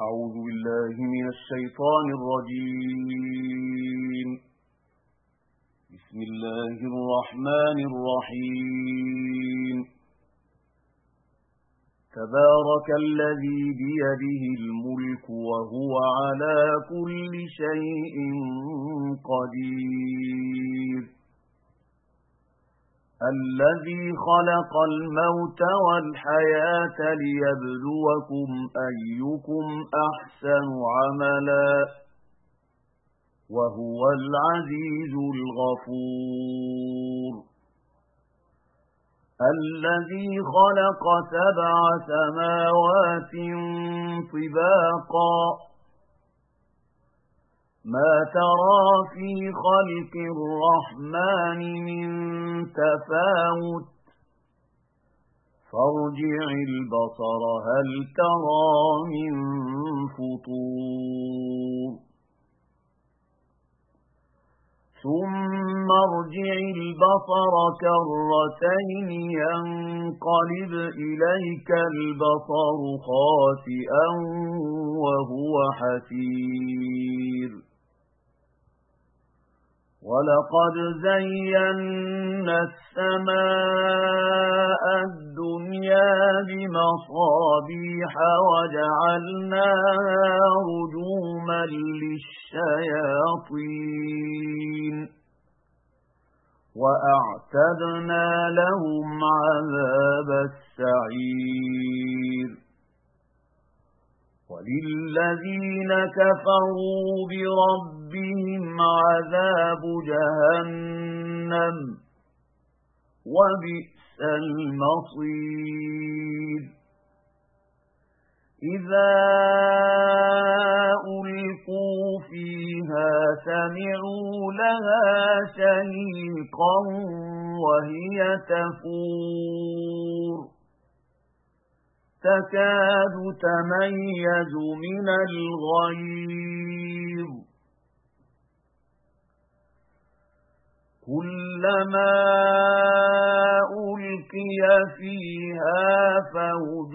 أعوذ بالله من الشيطان الرجيم. بسم الله الرحمن الرحيم. تبارك الذي بيده الملك وهو على كل شيء قدير. الذي خلق الموت والحياة ليبلوكم أيكم أحسن عملا وهو العزيز الغفور. الذي خلق 7 سماوات طباقا ما ترى في خلق الرحمن من تفاوت فارجع البصر هل ترى من فطور ثم ارجع البصر كرتين ينقلب إليك البصر خاسئا وهو حسير. ولقد زينا السماء الدنيا بمصابيح وجعلناها رجوما للشياطين وأعتدنا لهم عذاب السعير. وللذين كفروا بربهم عذاب جهنم وبئس المصير. إذا ألقوا فيها سمعوا لها شهيقا وهي تفور تكاد تميز من الغيظ كلما ألقي فيها فوج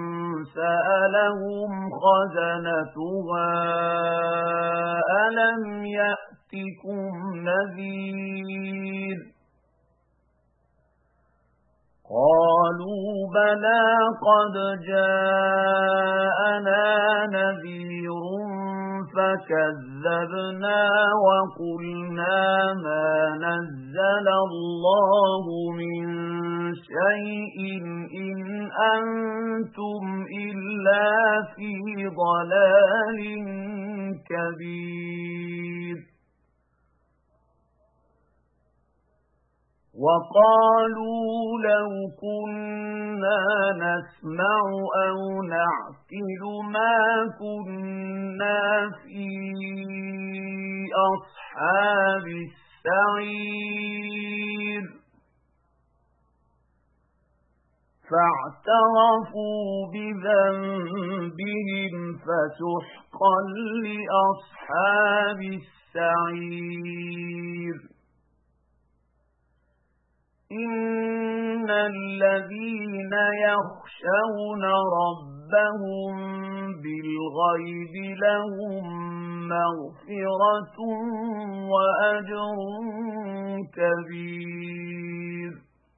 سألهم خزنتها ألم يأتكم نذير قالوا بلى قد جاءنا نذير فكذبنا وقلنا ما نزل الله من شيء إن أنتم إلا في ضلال كبير. وقالوا لو كنا نسمع أو نعقل ما كنا في أصحاب السعير فاعترفوا بذنبهم فسحقا لأصحاب السعير. إن الذين يخشون ربهم بالغيب لهم مغفرة وأجر كبير.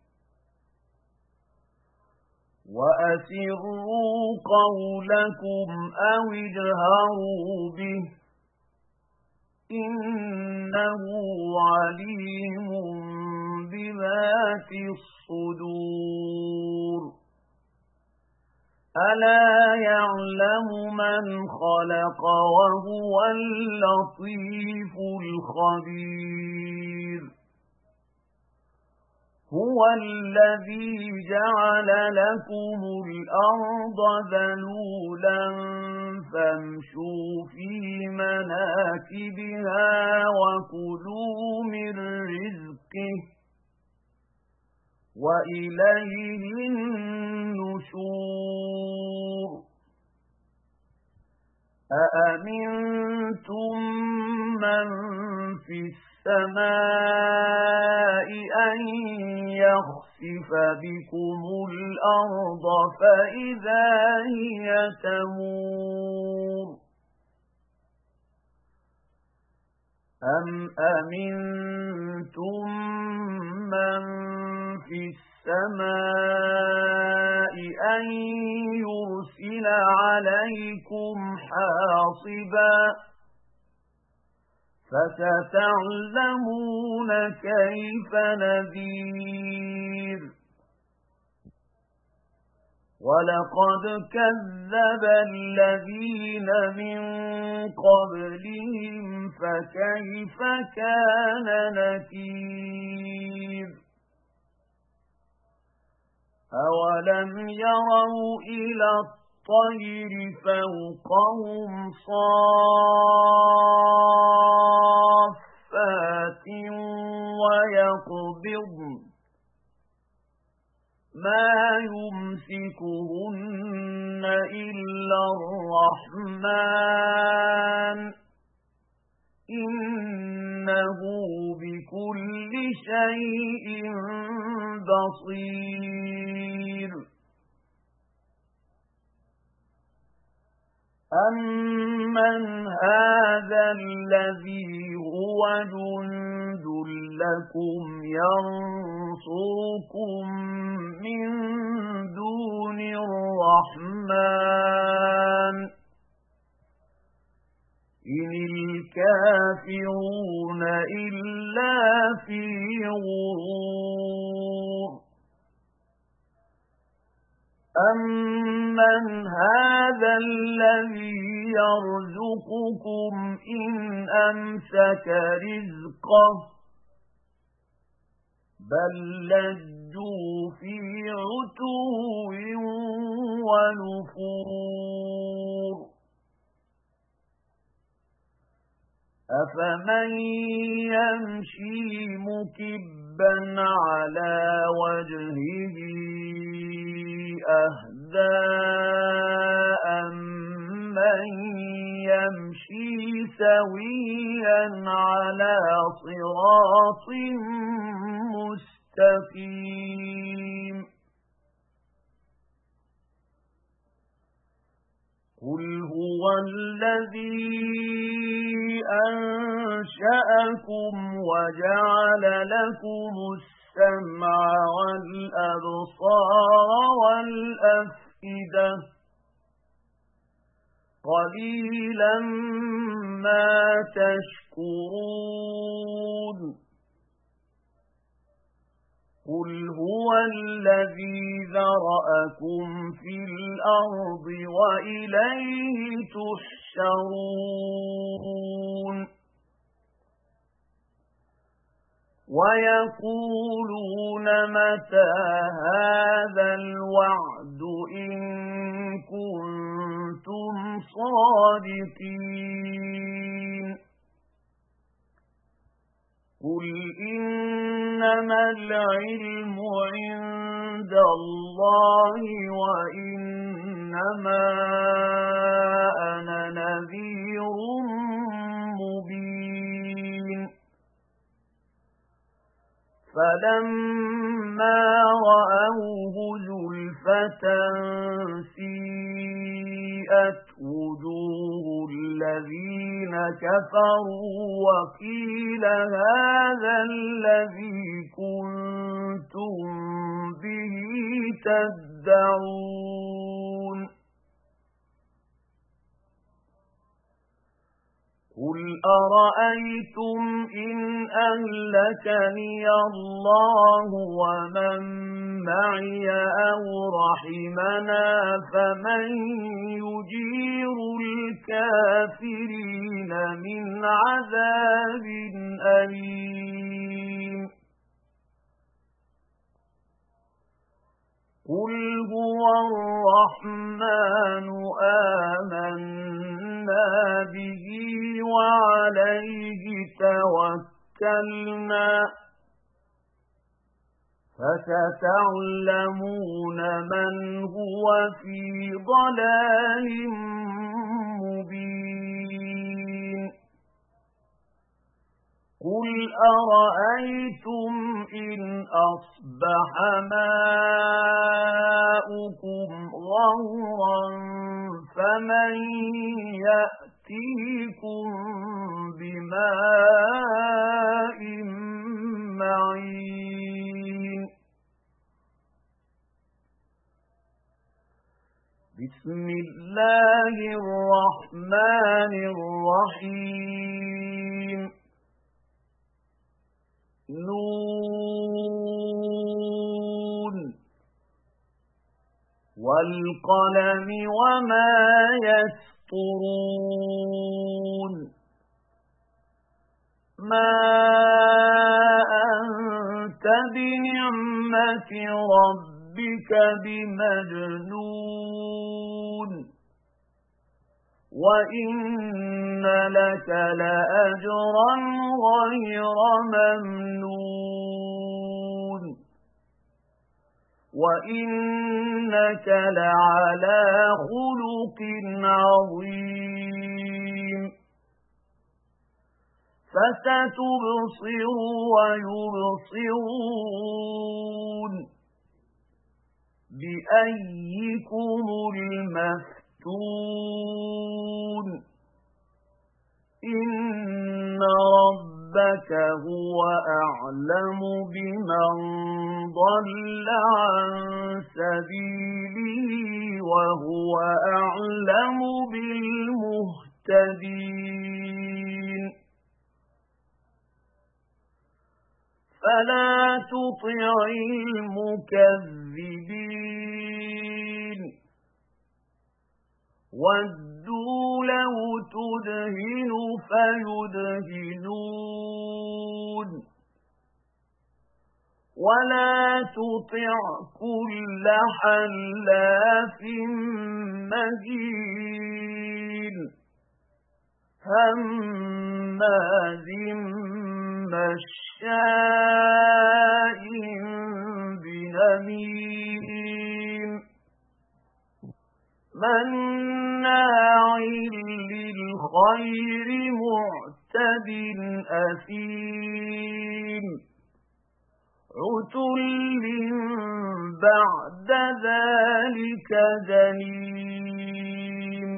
وأسروا قولكم أو اجهروا به إنه عليم بذات الصدور. ألا يعلم من خلق وهو اللطيف الخبير. هو الذي جعل لكم الأرض ذلولا فامشوا في مناكبها وكلوا من رزقه وإليه النشور. أأمنتم من في السماء أن يخسف بكم الأرض فإذا هي تمور أَمْ أَمِنْتُمْ مَنْ فِي السَّمَاءِ أَنْ يُرْسِلَ عَلَيْكُمْ حَاصِبًا فَسَتَعْلَمُونَ كَيْفَ نَذِيرِ وَلَقَدْ كَذَّبَ الَّذِينَ مِنْ قَبْلِهِمْ فَكَيْفَ كَانَ نَكِيرِ أَوَلَمْ يَرَوْا إِلَى الطَّيْرِ فَوْقَهُمْ صَافَّاتٍ وَيَقْبِضْنَ مَا يُمْسِكُهُنَّ إِلَّا الرَّحْمَنُ إِنَّهُ بِكُلِّ شَيْءٍ بَصِيرٌ أَمَّنْ هَذَا الَّذِي هُوَ جُندٌ لَكُمْ يَنصُرُكُم مِّن دُونِ الرَّحْمَنِ إِنِ الْكَافِرُونَ إِلَّا فِي غُرُورٍ أَمَّنْ هَذَا الَّذِي يَرْزُقُكُمْ إِنْ أَمْسَكَ رِزْقَهُ بَل لَّجُّوا فِي عُتُوٍّ وَنُفُورٍ أَفَمَن يَمْشِي مُكِبًّا عَلَى وَجْهِهِ أَهْدَىٰ أَمَّن يَمْشِي سَوِيًّا عَلَى صِرَاطٍ مُّسْتَقِيمٍ قُلْ هُوَ الَّذِي أَنشَأَكُمْ وَجَعَلَ لَكُمُ السَّمْعَ وَالْأَبْصَارَ وَالْأَفْئِدَةَ قَلِيلًا مَا تَشْكُرُونَ قُلْ هُوَ الَّذِي ذَرَأَكُمْ فِي الْأَرْضِ وَإِلَيْهِ تُحْشَرُونَ وَيَقُولُونَ مَتَى هَذَا الْوَعْدُ إِن كُنتُمْ صَادِقِينَ قُلْ إِنَّمَا الْعِلْمُ عِندَ اللَّهِ وَإِنَّمَا أَنَا نَذِيرٌ مُبِينٌ فَلَمَّا رَأَوْهُ زُلْفَةً سِيئَتْ وُجُوهُ الَّذِينَ كَفَرُوا وَقِيلَ هَذَا الَّذِي كُنتُم بِهِ تَدَّعُونَ قُلْ أَرَأَيْتُمْ إِنْ أَهْلَكَنِيَ اللَّهُ وَمَن مَّعِيَ أَوْ رَحِمَنَا فَمَن يُجِيرُ الْكَافِرِينَ مِنْ عَذَابٍ أَلِيمٍ قُلْ هُوَ الرَّحْمَنُ آمَنَّا بِهِ وَعَلَيْهِ تَوَكَّلْنَا فَسَتَعْلَمُونَ مَنْ هُوَ فِي ضَلَالٍ مُبِينٍ قُلْ أَرَأَيْتُمْ إِنْ أَصْبَحَ مَاؤُكُمْ غَوْرًا فَمَن يَأْتِيكُم يأتيكم بماء معين بسم الله الرحمن الرحيم نون والقلم وما يسطرون ما أنت بنعمة ربك بمجنون وإن لك لأجرا غير ممنون وإنك لعلى خلق عظيم فستبصر ويبصرون بأيكم المفتون إن ربك هو أعلم بمن ضل عن سبيله وهو أعلم بالمهتدين فلا تطع المكذبين ودوا لو تدهن فيدهنون ولا تطع كل حلاف مهين هماز مشاء بنميم مناع للخير معتد أثيم عتل بعد ذلك زنيم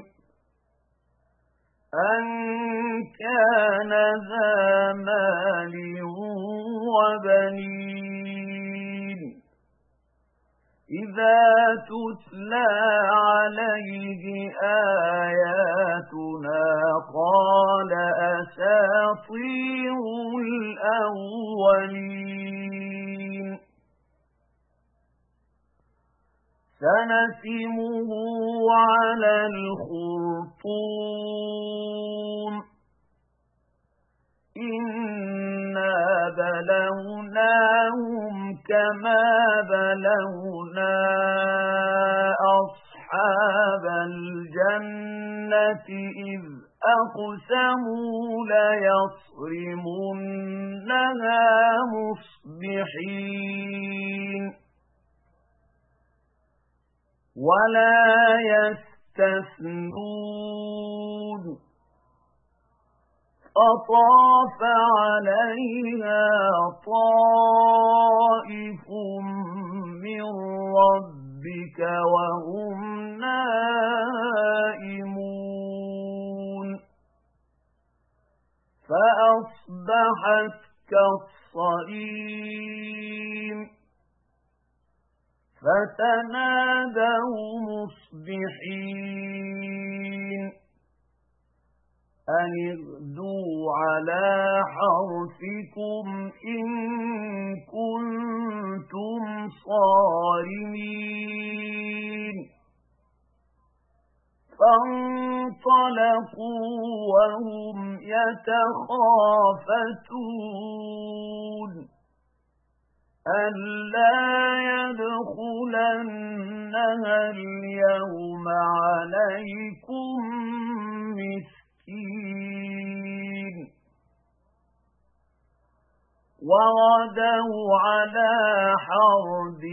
أن كان ذا مال وبنين إذا تتلى عليه آياتنا قال أساطير الأولين سنسمه على الخرطوم إنا بلوناهم كما بلونا أصحاب الجنة إذ أقسموا ليصرمنها مصبحين ولا يستثنون فطاف عليها طائف من ربك وهم نائمون فأصبحت كالصريم فتنادوا مصبحين أن اغدوا على حرثكم إن كنتم صارمين فانطلقوا وهم يتخافتون ألا يدخلنها اليوم عليكم مسكين وغدوا على حرد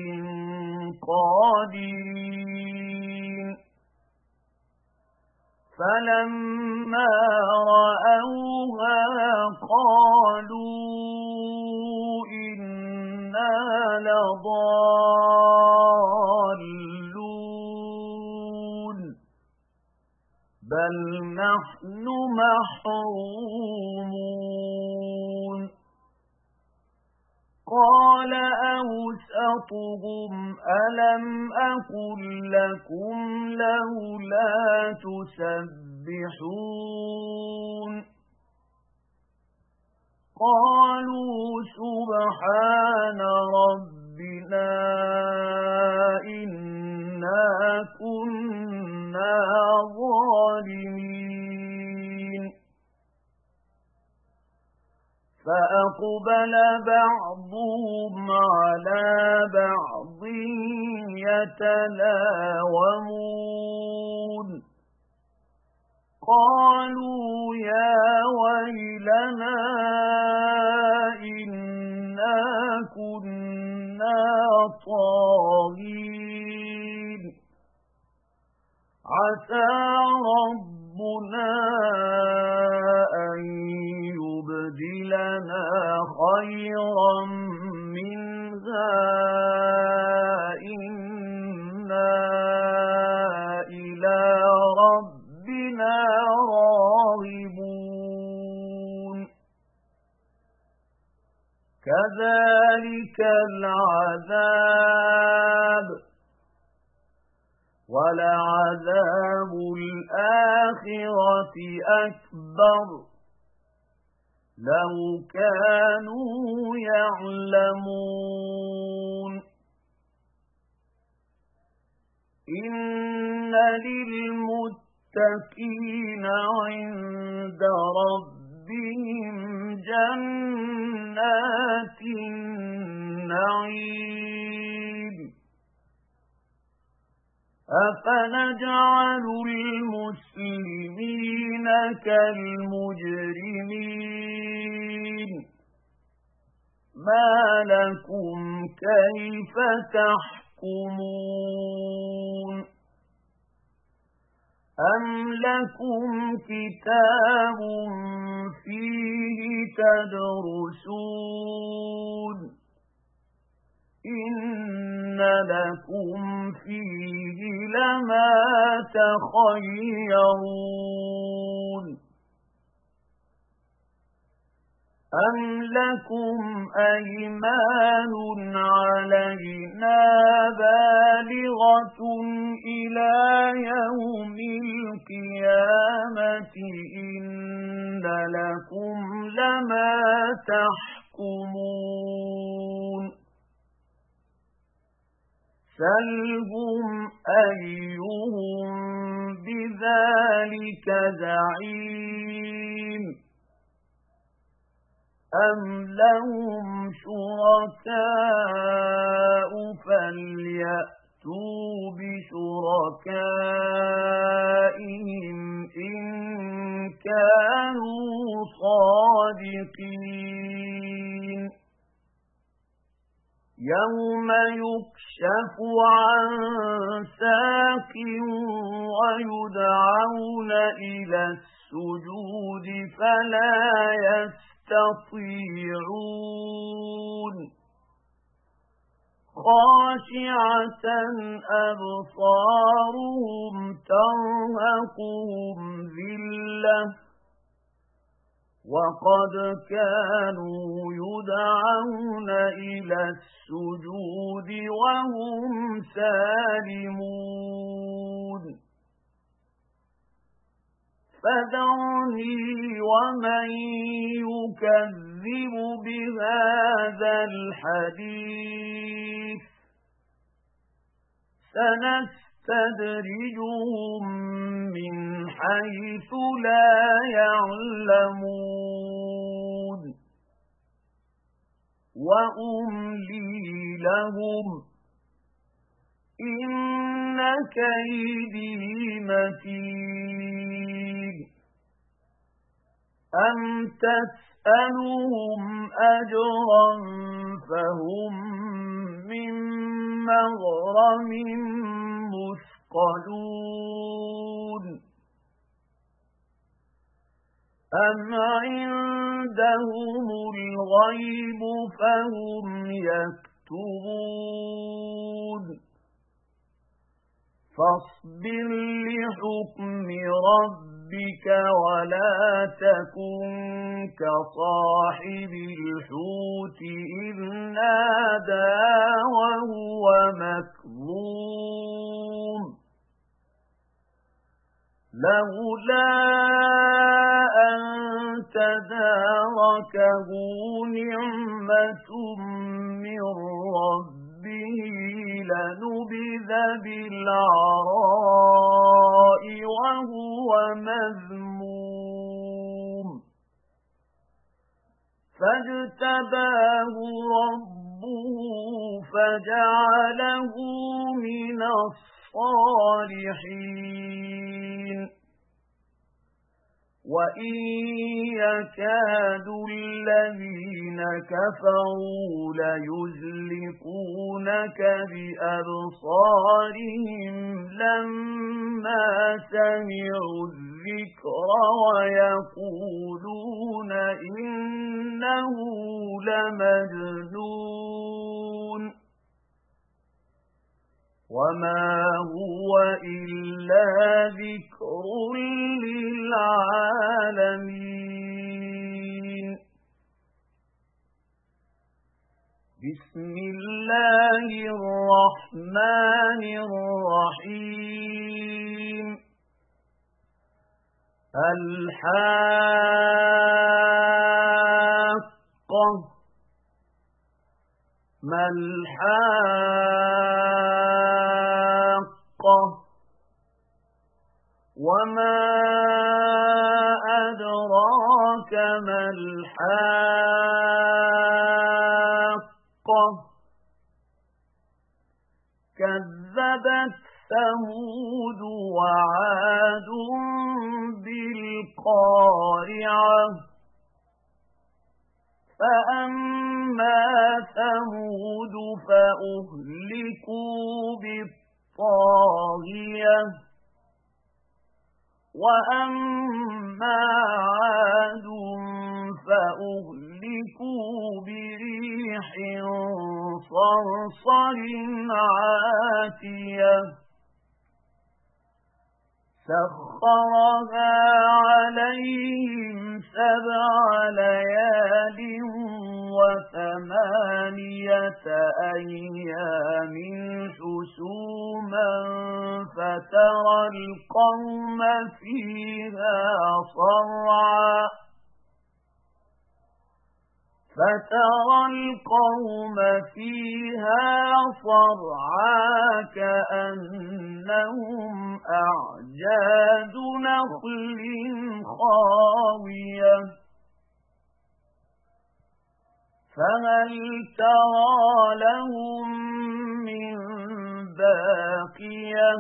قادرين فلما رأوها قالوا إنا لضالون بل نحن محرومون قال أوسطهم ألم أقل لكم لولا تسبحون قالوا سبحان ربنا إنا كنا ظالمين فأقبل بعضهم على بعض يتلاومون قالوا يا ويلنا إنا كنا طاغين عسى ربنا أن يبدلنا خيرا منها إنا إلى ربنا راغبون كذلك العذاب ولعذاب الآخرة أكبر لو كانوا يعلمون إن للمتقين عند ربهم جنات النعيم أفنجعل المسلمين كالمجرمين ما لكم كيف تحكمون أم لكم كتاب فيه تدرسون إن لكم فيه لما تخيرون أم لكم أيمان علينا بالغة إلى يوم القيامة إن لكم لما تحكمون سلهم أيهم بذلك زعيم أم لهم شركاء فليأتوا بشركائهم إن كانوا صادقين يوم يكشف عن ساق ويدعون إلى السجود فلا يستطيعون خاشعة أبصارهم ترهقهم ذلة وقد كانوا يدعون إلى السجود وهم سالمون فذرني ومن يكذب بهذا الحديث سنستدرجهم من حيث لا يعلمون وأملي لهم إن كيدي متين أم تسألهم أجرا فهم من مغرم مثقلون أم عندهم الغيب فهم يكتبون فاصبر لحكم ربك ربك ولا تكن كصاحب الحوت إذ نادى وهو مكظوم لولا أن تداركه نعمة من ربه لنبذ بالعراء وهو مذموم فاجتباه ربه فجعله من الصالحين وإن يكاد الذين كفروا ليزلقونك بأبصارهم لما سمعوا الذكر ويقولون إنه لمجنون وما هو إلا ذكر للعالمين بسم الله الرحمن الرحيم الحاقة ما الحاقة وما أدراك ما الحاقة كذبت ثمود وعاد بالقارعة فأما ثمود فأهلكوا بالطاغية وأما عاد فأهلكوا بريح صرصر عاتية سخرها عليهم 7 ليال و8 أيام حسوما فترى القوم فيها صرعا كأنهم أعجاز نخل خاوية فهل ترى لهم من باقية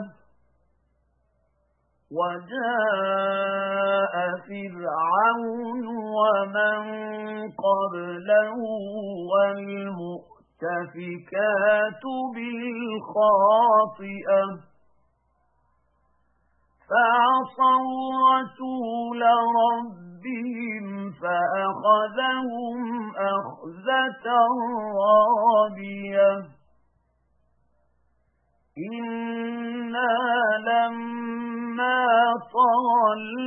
وجاء فرعون ومن قبله والمؤتفكات بالخاطئة فعصوا رسول ربهم فأخذهم أخذة رابية إنا لما طغى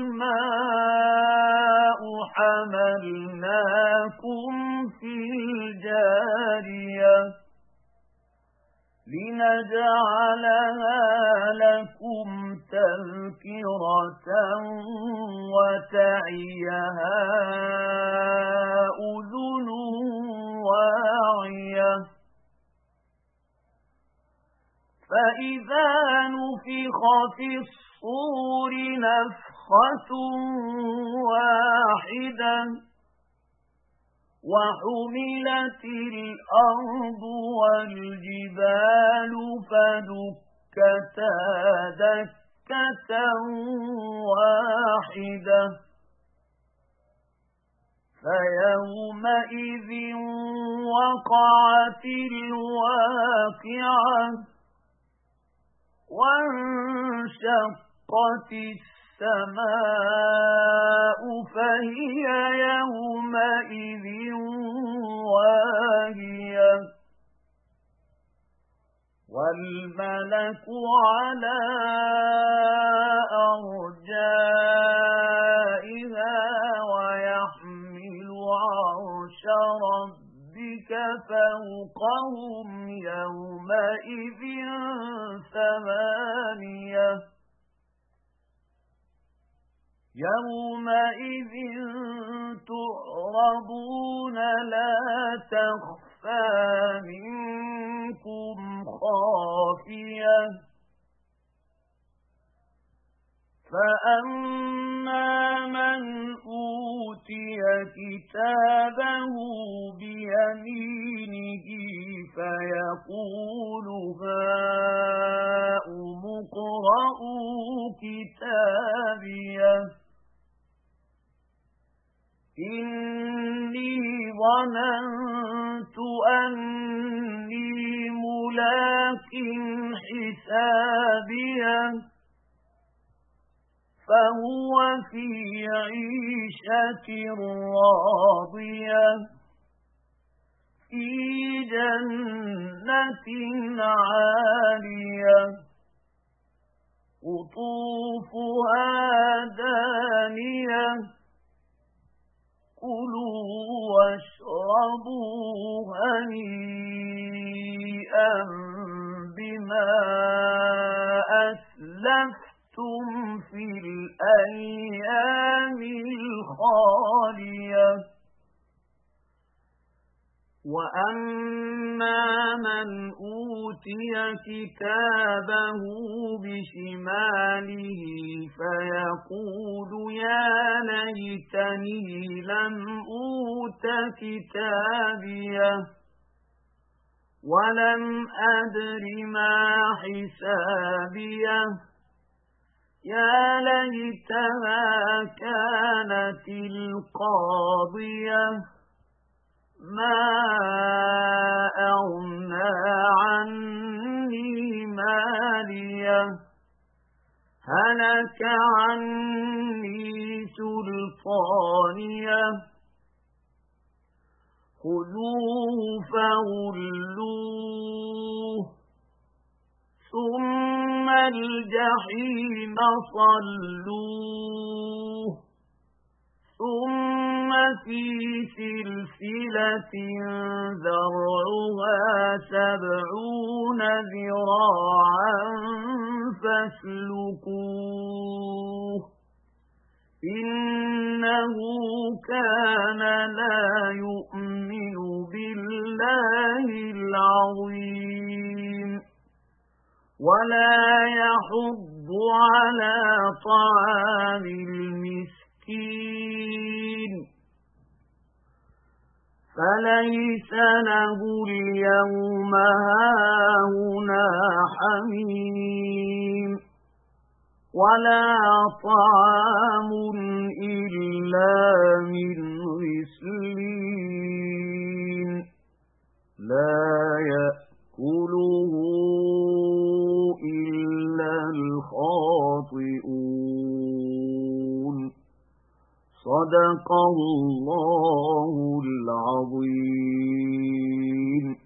الماء حملناكم في الجارية لنجعلها لكم تذكرة وتعيها أذن واعية فإذا نفخ في الصور نفخة واحدة وحملت الأرض والجبال فدكتا دكة واحدة فيومئذ وقعت الواقعة وانشقت السماء فهي يومئذ واهية والملك على أرجائها فهم يومئذ ثمانية يومئذ تعرضون لا تخفى منكم خافية فأما من أوتي كتابه بيمينه فيقول هاؤم اقرءوا كتابيه إني ظننت أني ملاق حسابيه فهو في عيشة راضية في جنة عالية قطوفها دانية كلوا واشربوا هنيئا بما أسلفتم في الأيام الخالية وأما من أوتي كتابه بشماله فيقول يا ليتني لم أوت كتابيه ولم أدر ما حسابيه يا ليتها كانت القاضية ما أغنى عني ماليه هلك عني سلطانيه خذوه فغلوه ثم الجحيم صلوه ثم في سلسلة ذرعها 70 ذراعا فاسلكوه إنه كان لا يؤمن بالله العظيم ولا يحض على طعام المسكين فليس له اليوم هاهنا حميم ولا طعام إلا من غسلين لا يأكله إلا الخاطئون صدق الله العظيم.